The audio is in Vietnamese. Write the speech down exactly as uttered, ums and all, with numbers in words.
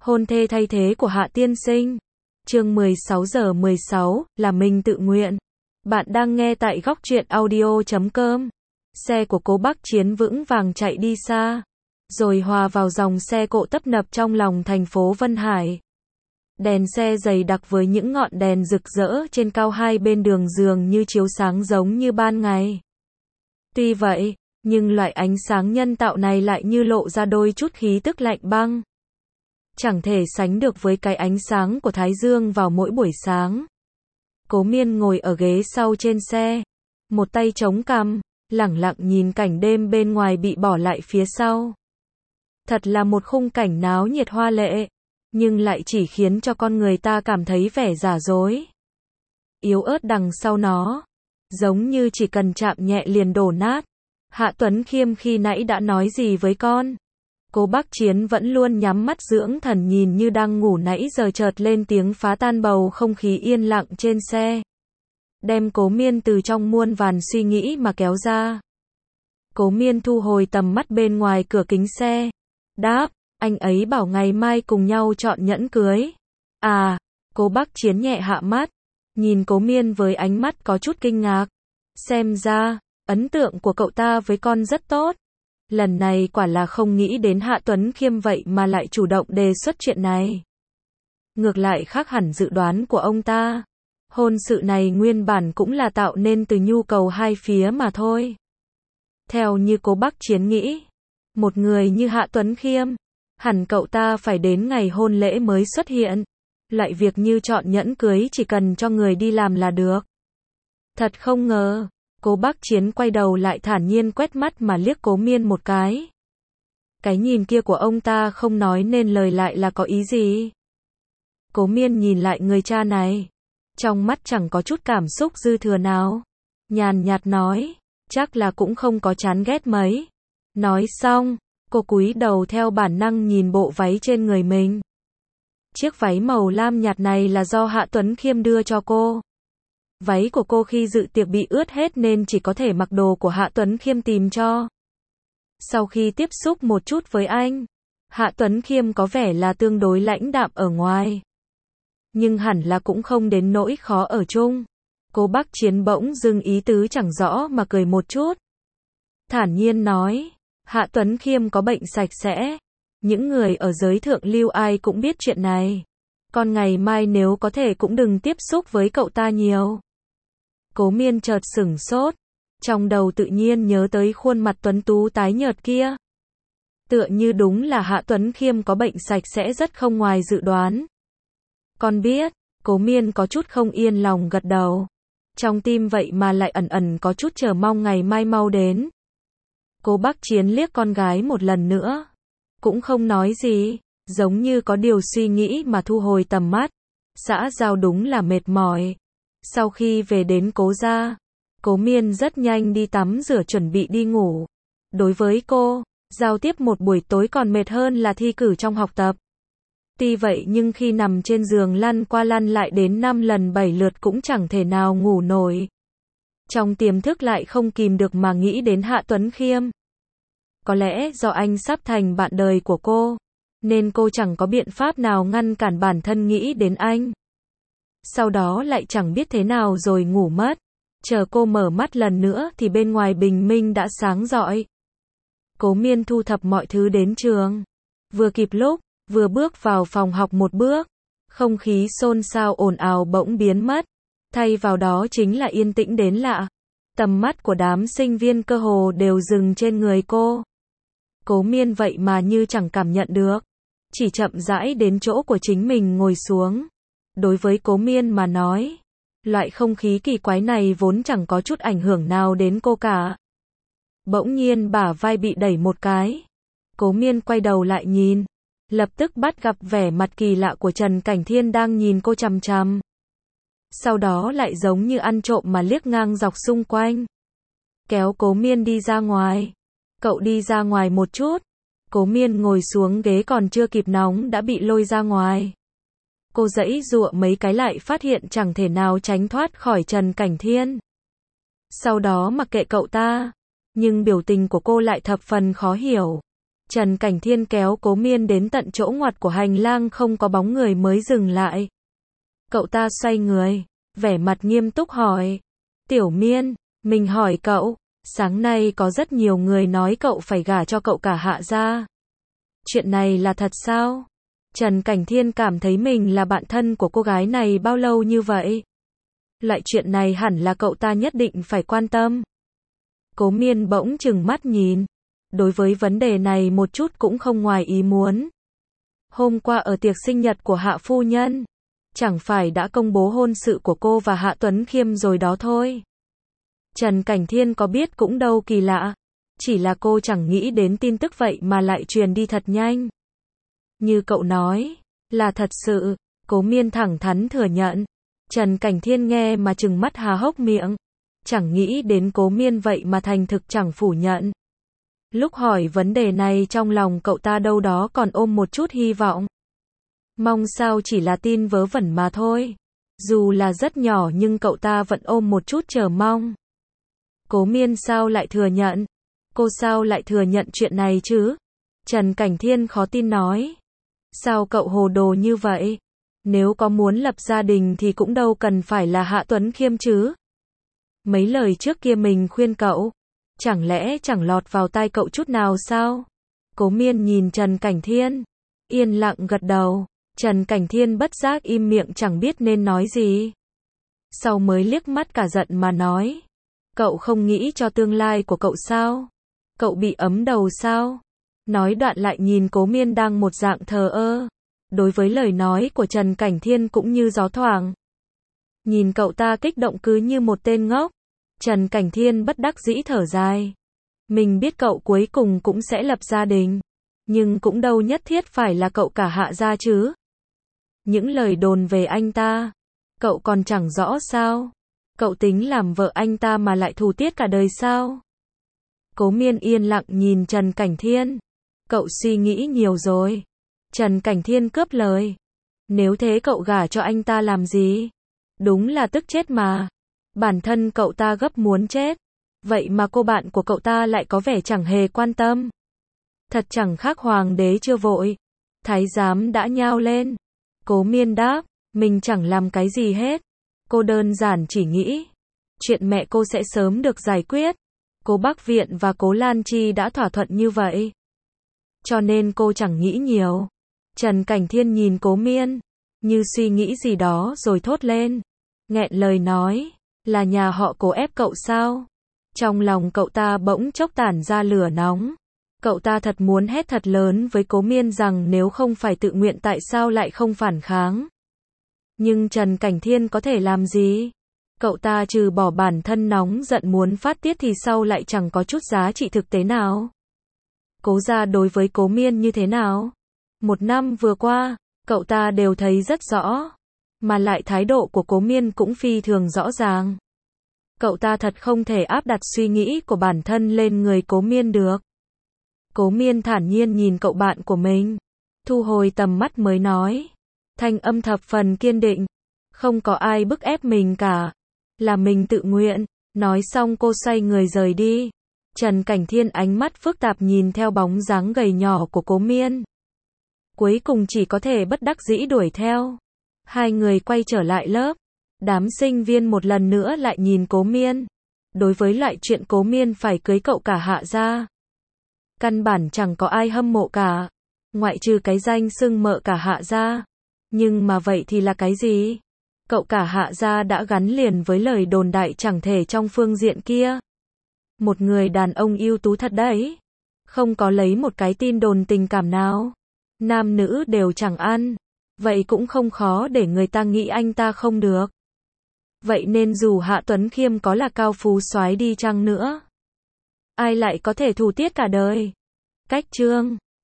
Hôn thê thay thế của Hạ tiên sinh. Chương mười sáu giờ mười sáu, là mình tự nguyện. Bạn đang nghe tại góc truyện audio chấm com. Xe của Cố Bác Chiến vững vàng chạy đi xa, rồi hòa vào dòng xe cộ tấp nập trong lòng thành phố Vân Hải. Đèn xe dày đặc với những ngọn đèn rực rỡ trên cao hai bên đường dường như chiếu sáng giống như ban ngày. Tuy vậy, nhưng loại ánh sáng nhân tạo này lại như lộ ra đôi chút khí tức lạnh băng. Chẳng thể sánh được với cái ánh sáng của Thái Dương vào mỗi buổi sáng. Cố Miên ngồi ở ghế sau trên xe, một tay chống cằm, lẳng lặng nhìn cảnh đêm bên ngoài bị bỏ lại phía sau. Thật là một khung cảnh náo nhiệt hoa lệ, nhưng lại chỉ khiến cho con người ta cảm thấy vẻ giả dối. Yếu ớt đằng sau nó, giống như chỉ cần chạm nhẹ liền đổ nát. Hạ Tuấn Khiêm khi nãy đã nói gì với con? Cố Bác Chiến vẫn luôn nhắm mắt dưỡng thần nhìn như đang ngủ nãy giờ chợt lên tiếng phá tan bầu không khí yên lặng trên xe. Đem Cố Miên từ trong muôn vàn suy nghĩ mà kéo ra. Cố Miên thu hồi tầm mắt bên ngoài cửa kính xe. Đáp, anh ấy bảo ngày mai cùng nhau chọn nhẫn cưới. À, Cố Bác Chiến nhẹ hạ mắt, nhìn Cố Miên với ánh mắt có chút kinh ngạc. Xem ra, ấn tượng của cậu ta với con rất tốt. Lần này quả là không nghĩ đến Hạ Tuấn Khiêm vậy mà lại chủ động đề xuất chuyện này. Ngược lại khác hẳn dự đoán của ông ta. Hôn sự này nguyên bản cũng là tạo nên từ nhu cầu hai phía mà thôi. Theo như Cố Bác Chiến nghĩ, một người như Hạ Tuấn Khiêm, hẳn cậu ta phải đến ngày hôn lễ mới xuất hiện. Loại việc như chọn nhẫn cưới chỉ cần cho người đi làm là được. Thật không ngờ. Cố Bác Chiến quay đầu lại thản nhiên quét mắt mà liếc Cố Miên một cái. Cái nhìn kia của ông ta không nói nên lời lại là có ý gì. Cố Miên nhìn lại người cha này, trong mắt chẳng có chút cảm xúc dư thừa nào. Nhàn nhạt nói, chắc là cũng không có chán ghét mấy. Nói xong, cô cúi đầu theo bản năng nhìn bộ váy trên người mình. Chiếc váy màu lam nhạt này là do Hạ Tuấn Khiêm đưa cho cô. Váy của cô khi dự tiệc bị ướt hết nên chỉ có thể mặc đồ của Hạ Tuấn Khiêm tìm cho. Sau khi tiếp xúc một chút với anh, Hạ Tuấn Khiêm có vẻ là tương đối lãnh đạm ở ngoài. Nhưng hẳn là cũng không đến nỗi khó ở chung. Cố Bác Chiến bỗng dưng ý tứ chẳng rõ mà cười một chút. Thản nhiên nói, Hạ Tuấn Khiêm có bệnh sạch sẽ. Những người ở giới thượng lưu ai cũng biết chuyện này. Còn ngày mai nếu có thể cũng đừng tiếp xúc với cậu ta nhiều. Cố Miên chợt sửng sốt, trong đầu tự nhiên nhớ tới khuôn mặt tuấn tú tái nhợt kia. Tựa như đúng là Hạ Tuấn Khiêm có bệnh sạch sẽ rất không ngoài dự đoán. Con biết, Cố Miên có chút không yên lòng gật đầu. Trong tim vậy mà lại ẩn ẩn có chút chờ mong ngày mai mau đến. Cố Bác Chiến liếc con gái một lần nữa, cũng không nói gì, giống như có điều suy nghĩ mà thu hồi tầm mắt. Xã giao đúng là mệt mỏi. Sau khi về đến Cố gia, Cố Miên rất nhanh đi tắm rửa chuẩn bị đi ngủ. Đối với cô, giao tiếp một buổi tối còn mệt hơn là thi cử trong học tập. Tuy vậy nhưng khi nằm trên giường lăn qua lăn lại đến năm lần bảy lượt cũng chẳng thể nào ngủ nổi. Trong tiềm thức lại không kìm được mà nghĩ đến Hạ Tuấn Khiêm. Có lẽ do anh sắp thành bạn đời của cô, nên cô chẳng có biện pháp nào ngăn cản bản thân nghĩ đến anh. Sau đó lại chẳng biết thế nào rồi ngủ mất. Chờ cô mở mắt lần nữa thì bên ngoài bình minh đã sáng rọi. Cố Miên thu thập mọi thứ đến trường. Vừa kịp lúc, vừa bước vào phòng học một bước. Không khí xôn xao ồn ào bỗng biến mất. Thay vào đó chính là yên tĩnh đến lạ. Tầm mắt của đám sinh viên cơ hồ đều dừng trên người cô. Cố Miên vậy mà như chẳng cảm nhận được. Chỉ chậm rãi đến chỗ của chính mình ngồi xuống. Đối với Cố Miên mà nói, loại không khí kỳ quái này vốn chẳng có chút ảnh hưởng nào đến cô cả. Bỗng nhiên bả vai bị đẩy một cái. Cố Miên quay đầu lại nhìn, lập tức bắt gặp vẻ mặt kỳ lạ của Trần Cảnh Thiên đang nhìn cô chằm chằm. Sau đó lại giống như ăn trộm mà liếc ngang dọc xung quanh. Kéo Cố Miên đi ra ngoài. Cậu đi ra ngoài một chút. Cố Miên ngồi xuống ghế còn chưa kịp nóng đã bị lôi ra ngoài. Cô giãy giụa mấy cái lại phát hiện chẳng thể nào tránh thoát khỏi Trần Cảnh Thiên. Sau đó mặc kệ cậu ta, nhưng biểu tình của cô lại thập phần khó hiểu. Trần Cảnh Thiên kéo Cố Miên đến tận chỗ ngoặt của hành lang không có bóng người mới dừng lại. Cậu ta xoay người, vẻ mặt nghiêm túc hỏi. Tiểu Miên, mình hỏi cậu, sáng nay có rất nhiều người nói cậu phải gả cho cậu cả Hạ gia. Chuyện này là thật sao? Trần Cảnh Thiên cảm thấy mình là bạn thân của cô gái này bao lâu như vậy? Loại chuyện này hẳn là cậu ta nhất định phải quan tâm. Cố Miên bỗng chừng mắt nhìn. Đối với vấn đề này một chút cũng không ngoài ý muốn. Hôm qua ở tiệc sinh nhật của Hạ phu nhân, chẳng phải đã công bố hôn sự của cô và Hạ Tuấn Khiêm rồi đó thôi. Trần Cảnh Thiên có biết cũng đâu kỳ lạ. Chỉ là cô chẳng nghĩ đến tin tức vậy mà lại truyền đi thật nhanh. Như cậu nói, là thật sự. Cố Miên thẳng thắn thừa nhận. Trần Cảnh Thiên nghe mà trừng mắt há hốc miệng. Chẳng nghĩ đến Cố Miên vậy mà thành thực chẳng phủ nhận. Lúc hỏi vấn đề này trong lòng cậu ta đâu đó còn ôm một chút hy vọng. Mong sao chỉ là tin vớ vẩn mà thôi. Dù là rất nhỏ nhưng cậu ta vẫn ôm một chút chờ mong. Cố Miên sao lại thừa nhận? Cô sao lại thừa nhận chuyện này chứ? Trần Cảnh Thiên khó tin nói. Sao cậu hồ đồ như vậy? Nếu có muốn lập gia đình thì cũng đâu cần phải là Hạ Tuấn Khiêm chứ. Mấy lời trước kia mình khuyên cậu, chẳng lẽ chẳng lọt vào tai cậu chút nào sao? Cố Miên nhìn Trần Cảnh Thiên, yên lặng gật đầu. Trần Cảnh Thiên bất giác im miệng chẳng biết nên nói gì. Sau mới liếc mắt cả giận mà nói. Cậu không nghĩ cho tương lai của cậu sao? Cậu bị ấm đầu sao? Nói đoạn lại nhìn Cố Miên đang một dạng thờ ơ. Đối với lời nói của Trần Cảnh Thiên cũng như gió thoảng. Nhìn cậu ta kích động cứ như một tên ngốc. Trần Cảnh Thiên bất đắc dĩ thở dài. Mình biết cậu cuối cùng cũng sẽ lập gia đình. Nhưng cũng đâu nhất thiết phải là cậu cả Hạ gia chứ. Những lời đồn về anh ta, cậu còn chẳng rõ sao? Cậu tính làm vợ anh ta mà lại thù tiết cả đời sao? Cố Miên yên lặng nhìn Trần Cảnh Thiên. Cậu suy nghĩ nhiều rồi. Trần Cảnh Thiên cướp lời. Nếu thế cậu gả cho anh ta làm gì? Đúng là tức chết mà. Bản thân cậu ta gấp muốn chết. Vậy mà cô bạn của cậu ta lại có vẻ chẳng hề quan tâm. Thật chẳng khác hoàng đế chưa vội. Thái giám đã nhao lên. Cố Miên đáp, mình chẳng làm cái gì hết. Cô đơn giản chỉ nghĩ, chuyện mẹ cô sẽ sớm được giải quyết. Cố Bắc Viện và Cố Lan Chi đã thỏa thuận như vậy. Cho nên cô chẳng nghĩ nhiều. Trần Cảnh Thiên nhìn Cố Miên, như suy nghĩ gì đó rồi thốt lên. Nghẹn lời nói, là nhà họ Cố ép cậu sao? Trong lòng cậu ta bỗng chốc tản ra lửa nóng. Cậu ta thật muốn hét thật lớn với Cố Miên rằng nếu không phải tự nguyện tại sao lại không phản kháng. Nhưng Trần Cảnh Thiên có thể làm gì? Cậu ta trừ bỏ bản thân nóng giận muốn phát tiết thì sau lại chẳng có chút giá trị thực tế nào. Cố gia đối với Cố Miên như thế nào? Một năm vừa qua, cậu ta đều thấy rất rõ. Mà lại thái độ của Cố Miên cũng phi thường rõ ràng. Cậu ta thật không thể áp đặt suy nghĩ của bản thân lên người Cố Miên được. Cố Miên thản nhiên nhìn cậu bạn của mình. Thu hồi tầm mắt mới nói. Thanh âm thập phần kiên định. Không có ai bức ép mình cả. Là mình tự nguyện. Nói xong cô xoay người rời đi. Trần Cảnh Thiên ánh mắt phức tạp nhìn theo bóng dáng gầy nhỏ của Cố Miên. Cuối cùng chỉ có thể bất đắc dĩ đuổi theo. Hai người quay trở lại lớp. Đám sinh viên một lần nữa lại nhìn Cố Miên. Đối với loại chuyện Cố Miên phải cưới cậu cả Hạ gia, căn bản chẳng có ai hâm mộ cả. Ngoại trừ cái danh xưng mợ cả Hạ gia. Nhưng mà vậy thì là cái gì? Cậu cả Hạ gia đã gắn liền với lời đồn đại chẳng thể trong phương diện kia. Một người đàn ông ưu tú thật đấy. Không có lấy một cái tin đồn tình cảm nào. Nam nữ đều chẳng ăn. Vậy cũng không khó để người ta nghĩ anh ta không được. Vậy nên dù Hạ Tuấn Khiêm có là cao phú soái đi chăng nữa, ai lại có thể thù tiết cả đời? Cách chương